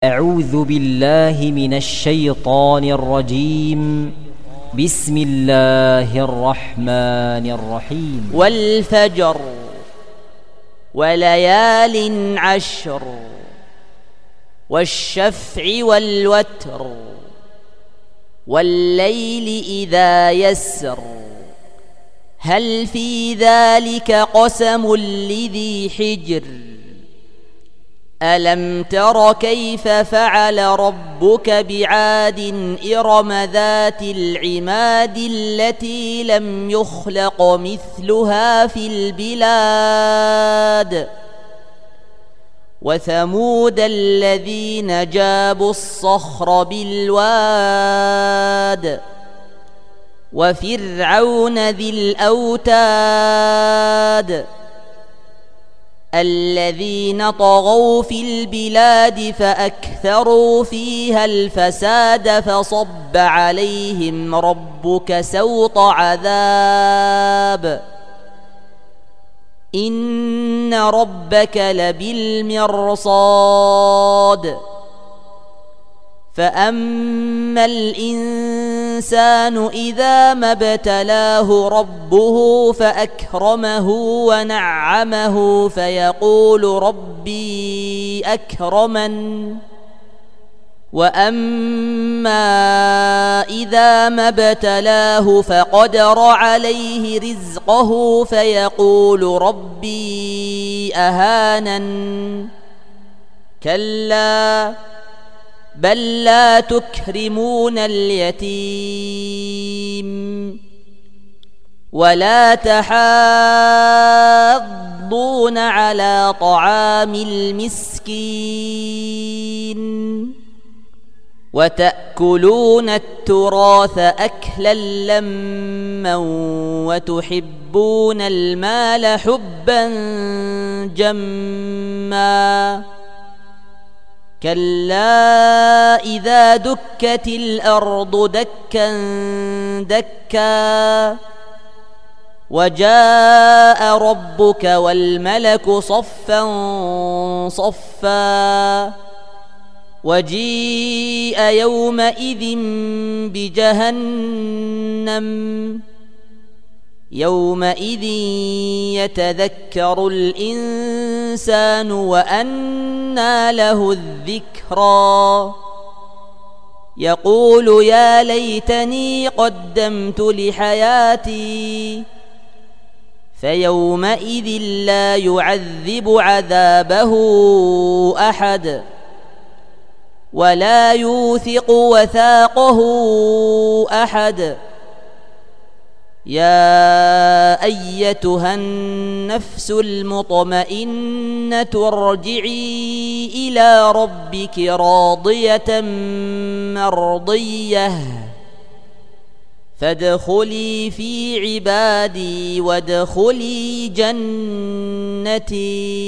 أعوذ بالله من الشيطان الرجيم. بسم الله الرحمن الرحيم. والفجر وليال عشر والشفع والوتر والليل إذا يسر هل في ذلك قسم لذي حجر ألم تر كيف فعل ربك بعاد إرم ذات العماد التي لم يخلق مثلها في البلاد وثمود الذين جابوا الصخر بالواد وفرعون ذي الأوتاد الذين طغوا في البلاد فأكثروا فيها الفساد فصب عليهم ربك سوط عذاب إن ربك لبالمرصاد فأما الإنسان إذا ما ابتلاه ربه فأكرمه ونعمه فيقول ربي أكرمن وأما إذا ما ابتلاه فقدر عليه رزقه فيقول ربي أهانن كلا بل لا تكرمون اليتيم ولا تحاضون على طعام المسكين وتأكلون التراث أكلا لما وتحبون المال حبا جما كلا إذا دكت الأرض دكا دكا وجاء ربك والملك صفا صفا وجيء يومئذ بجهنم يومئذ يتذكر الإنسان وأنى له الذكرى يقول يا ليتني قدمت لحياتي فيومئذ لا يعذب عذابه أحد ولا يوثق وثاقه أحد يا أيتها النفس المطمئنة ارجعي إلى ربك راضية مرضية فادخلي في عبادي وادخلي جنتي.